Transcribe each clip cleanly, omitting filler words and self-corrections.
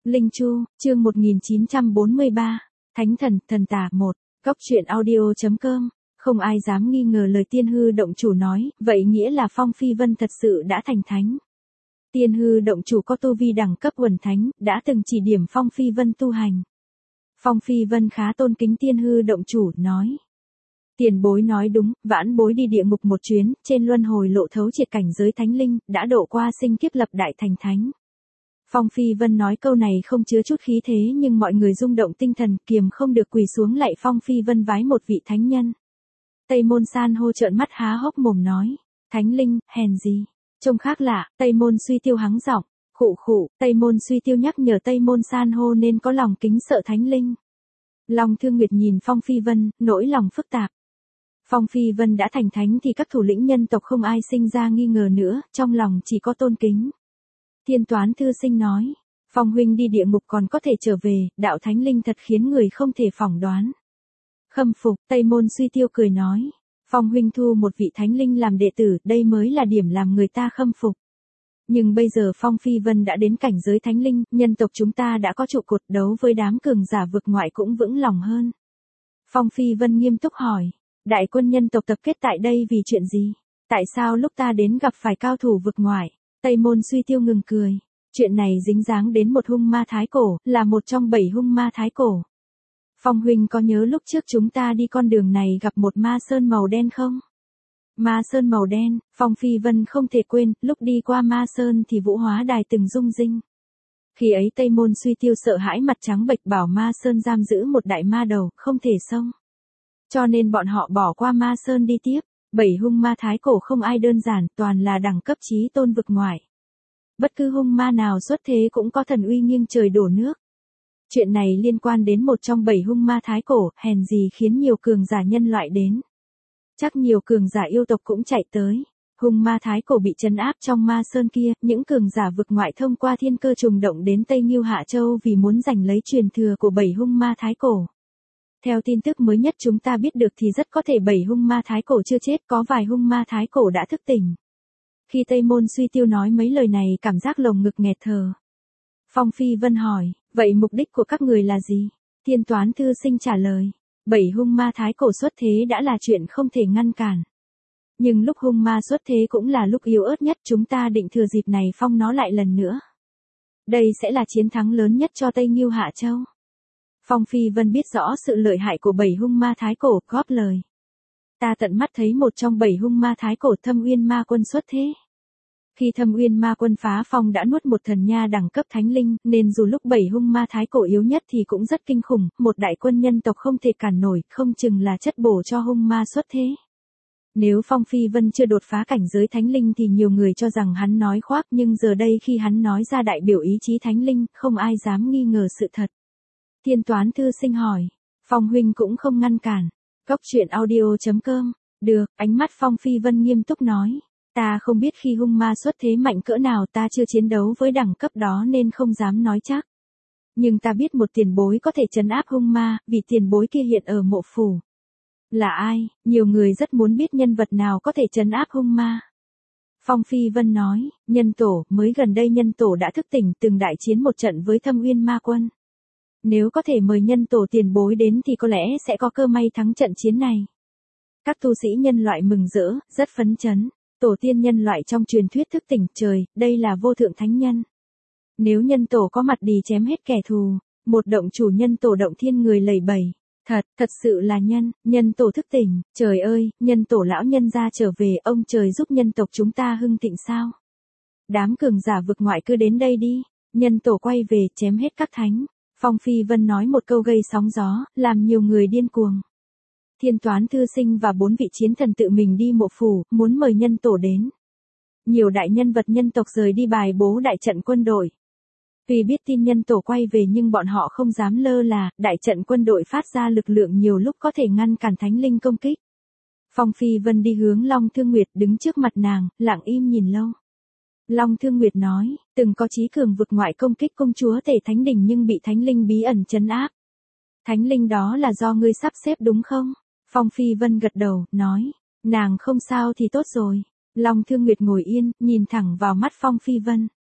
Linh Chu, chương 1943, Thánh thần, thần tà 1, Góc truyện audio.com, không ai dám nghi ngờ lời Tiên Hư Động Chủ nói, vậy nghĩa là Phong Phi Vân thật sự đã thành thánh. Tiên Hư Động Chủ có tu vi đẳng cấp Uẩn Thánh, đã từng chỉ điểm Phong Phi Vân tu hành. Phong Phi Vân khá tôn kính Tiên Hư Động Chủ, nói. Tiền bối nói đúng, vãn bối đi địa ngục một chuyến, trên luân hồi lộ thấu triệt cảnh giới thánh linh, đã độ qua sinh kiếp lập đại thành thánh. Phong Phi Vân nói câu này không chứa chút khí thế nhưng mọi người rung động tinh thần, kiềm không được quỳ xuống lạy Phong Phi Vân vái một vị thánh nhân. Tây Môn San hô trợn mắt há hốc mồm nói, thánh linh, hèn gì, trông khác lạ. Tây Môn Suy Tiêu hắng giọng, khụ khụ. Tây Môn Suy Tiêu nhắc nhở Tây Môn San hô nên có lòng kính sợ thánh linh. Long Thương Nguyệt nhìn Phong Phi Vân, nỗi lòng phức tạp. Phong Phi Vân đã thành thánh thì các thủ lĩnh nhân tộc không ai sinh ra nghi ngờ nữa, trong lòng chỉ có tôn kính. Thiên Toán Thư Sinh nói, Phong huynh đi địa ngục còn có thể trở về, đạo thánh linh thật khiến người không thể phỏng đoán. Khâm phục. Tây Môn Suy Tiêu cười nói, Phong huynh thu một vị thánh linh làm đệ tử, đây mới là điểm làm người ta khâm phục. Nhưng bây giờ Phong Phi Vân đã đến cảnh giới thánh linh, nhân tộc chúng ta đã có trụ cột, đấu với đám cường giả vực ngoại cũng vững lòng hơn. Phong Phi Vân nghiêm túc hỏi, đại quân nhân tộc tập kết tại đây vì chuyện gì? Tại sao lúc ta đến gặp phải cao thủ vực ngoại? Tây Môn Suy Tiêu ngừng cười. Chuyện này dính dáng đến một hung ma thái cổ, là một trong 7 hung ma thái cổ. Phong huynh có nhớ lúc trước chúng ta đi con đường này gặp một ma sơn màu đen không? Ma sơn màu đen, Phong Phi Vân không thể quên, lúc đi qua ma sơn thì Vũ Hóa Đài từng rung rinh. Khi ấy Tây Môn Suy Tiêu sợ hãi mặt trắng bệch bảo ma sơn giam giữ một đại ma đầu, không thể xông. Cho nên bọn họ bỏ qua ma sơn đi tiếp. 7 hung ma thái cổ không ai đơn giản, toàn là đẳng cấp chí tôn vực ngoại. Bất cứ hung ma nào xuất thế cũng có thần uy nghiêng trời đổ nước. Chuyện này liên quan đến một trong 7 hung ma thái cổ, hèn gì khiến nhiều cường giả nhân loại đến. Chắc nhiều cường giả yêu tộc cũng chạy tới. Hung ma thái cổ bị trấn áp trong ma sơn kia, những cường giả vực ngoại thông qua thiên cơ trùng động đến Tây Ngưu Hạ Châu vì muốn giành lấy truyền thừa của 7 hung ma thái cổ. Theo tin tức mới nhất chúng ta biết được thì rất có thể 7 hung ma thái cổ chưa chết, có vài hung ma thái cổ đã thức tỉnh. Khi Tây Môn Suy Tiêu nói mấy lời này cảm giác lồng ngực nghẹt thở. Phong Phi Vân hỏi, vậy mục đích của các người là gì? Thiên Toán Thư Sinh trả lời, 7 hung ma thái cổ xuất thế đã là chuyện không thể ngăn cản. Nhưng lúc hung ma xuất thế cũng là lúc yếu ớt nhất, chúng ta định thừa dịp này phong nó lại lần nữa. Đây sẽ là chiến thắng lớn nhất cho Tây Ngưu Hạ Châu. Phong Phi Vân biết rõ sự lợi hại của 7 hung ma thái cổ, góp lời. Ta tận mắt thấy một trong 7 hung ma thái cổ Thâm Uyên Ma Quân xuất thế. Khi Thâm Uyên Ma Quân phá phong đã nuốt một thần nha đẳng cấp thánh linh, nên dù lúc 7 hung ma thái cổ yếu nhất thì cũng rất kinh khủng, một đại quân nhân tộc không thể cản nổi, không chừng là chất bổ cho hung ma xuất thế. Nếu Phong Phi Vân chưa đột phá cảnh giới thánh linh thì nhiều người cho rằng hắn nói khoác, nhưng giờ đây khi hắn nói ra đại biểu ý chí thánh linh, không ai dám nghi ngờ sự thật. Thiên Toán Thư Sinh hỏi, Phong huynh cũng không ngăn cản. Góc truyện audio.com, được. Ánh mắt Phong Phi Vân nghiêm túc nói, ta không biết khi hung ma xuất thế mạnh cỡ nào, ta chưa chiến đấu với đẳng cấp đó nên không dám nói chắc. Nhưng ta biết một tiền bối có thể trấn áp hung ma, vì tiền bối kia hiện ở mộ phủ. Là ai? Nhiều người rất muốn biết nhân vật nào có thể trấn áp hung ma. Phong Phi Vân nói, nhân tổ, mới gần đây nhân tổ đã thức tỉnh, từng đại chiến một trận với Thâm Uyên Ma Quân. Nếu có thể mời nhân tổ tiền bối đến thì có lẽ sẽ có cơ may thắng trận chiến này. Các tu sĩ nhân loại mừng rỡ, rất phấn chấn. Tổ tiên nhân loại trong truyền thuyết thức tỉnh, trời, đây là vô thượng thánh nhân. Nếu nhân tổ có mặt đi chém hết kẻ thù, một động chủ nhân tổ động thiên người lầy bầy. Thật sự là nhân tổ thức tỉnh, trời ơi, nhân tổ lão nhân ra trở về, ông trời giúp nhân tộc chúng ta hưng thịnh sao. Đám cường giả vực ngoại cứ đến đây đi, nhân tổ quay về chém hết các thánh. Phong Phi Vân nói một câu gây sóng gió, làm nhiều người điên cuồng. Thiên Toán Thư Sinh và 4 vị chiến thần tự mình đi mộ phủ, muốn mời nhân tổ đến. Nhiều đại nhân vật nhân tộc rời đi bài bố đại trận quân đội. Vì biết tin nhân tổ quay về nhưng bọn họ không dám lơ là, đại trận quân đội phát ra lực lượng nhiều lúc có thể ngăn cản thánh linh công kích. Phong Phi Vân đi hướng Long Thương Nguyệt đứng trước mặt nàng, lặng im nhìn lâu. Long Thương Nguyệt nói, từng có chí cường vực ngoại công kích công chúa Tề Thánh Đình nhưng bị thánh linh bí ẩn trấn áp. Thánh linh đó là do ngươi sắp xếp đúng không? Phong Phi Vân gật đầu, nói, nàng không sao thì tốt rồi. Long Thương Nguyệt ngồi yên, nhìn thẳng vào mắt Phong Phi Vân.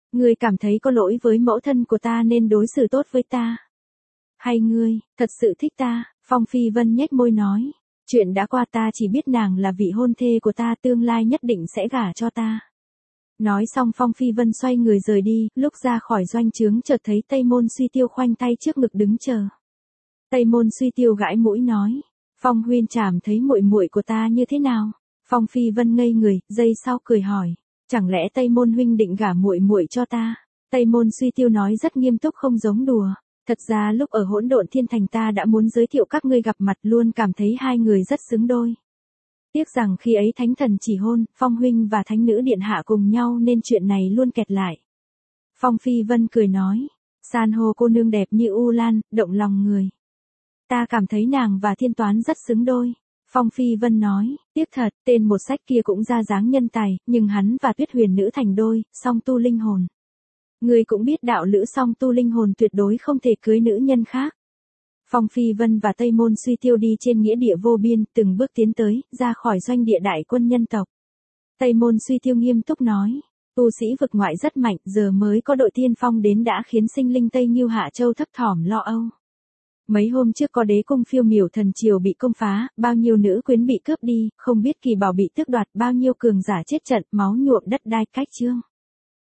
Ngươi cảm thấy có lỗi với mẫu thân của ta nên đối xử tốt với ta. Hay ngươi, thật sự thích ta, Phong Phi Vân nhếch môi nói. Chuyện đã qua ta chỉ biết nàng là vị hôn thê của ta tương lai nhất định sẽ gả cho ta. Nói xong Phong Phi Vân xoay người rời đi, lúc ra khỏi doanh trướng chợt thấy Tây Môn Suy Tiêu khoanh tay trước ngực đứng chờ. Tây Môn Suy Tiêu gãi mũi nói, Phong huynh trảm thấy muội muội của ta như thế nào? Phong Phi Vân ngây người, giây sau cười hỏi, chẳng lẽ Tây Môn huynh định gả muội muội cho ta? Tây Môn Suy Tiêu nói rất nghiêm túc không giống đùa. Thật ra lúc ở Hỗn Độn Thiên Thành ta đã muốn giới thiệu các ngươi gặp mặt, luôn cảm thấy hai người rất xứng đôi. Tiếc rằng khi ấy Thánh Thần chỉ hôn, Phong huynh và Thánh Nữ Điện Hạ cùng nhau nên chuyện này luôn kẹt lại. Phong Phi Vân cười nói, san hô cô nương đẹp như U Lan, động lòng người. Ta cảm thấy nàng và Thiên Toán rất xứng đôi. Phong Phi Vân nói, tiếc thật, tên một sách kia cũng ra dáng nhân tài, nhưng hắn và Tuyết Huyền Nữ thành đôi, song tu linh hồn. Ngươi cũng biết đạo lữ song tu linh hồn tuyệt đối không thể cưới nữ nhân khác. Phong Phi Vân và Tây Môn Suy Tiêu đi trên nghĩa địa vô biên, từng bước tiến tới, ra khỏi doanh địa đại quân nhân tộc. Tây Môn Suy Tiêu nghiêm túc nói, tu sĩ vực ngoại rất mạnh, giờ mới có đội tiên phong đến đã khiến sinh linh Tây Ngưu Hạ Châu thấp thỏm lo âu. Mấy hôm trước có đế cung Phiêu Miểu Thần Triều bị công phá, bao nhiêu nữ quyến bị cướp đi, không biết kỳ bảo bị tước đoạt, bao nhiêu cường giả chết trận, máu nhuộm đất đai cách trương.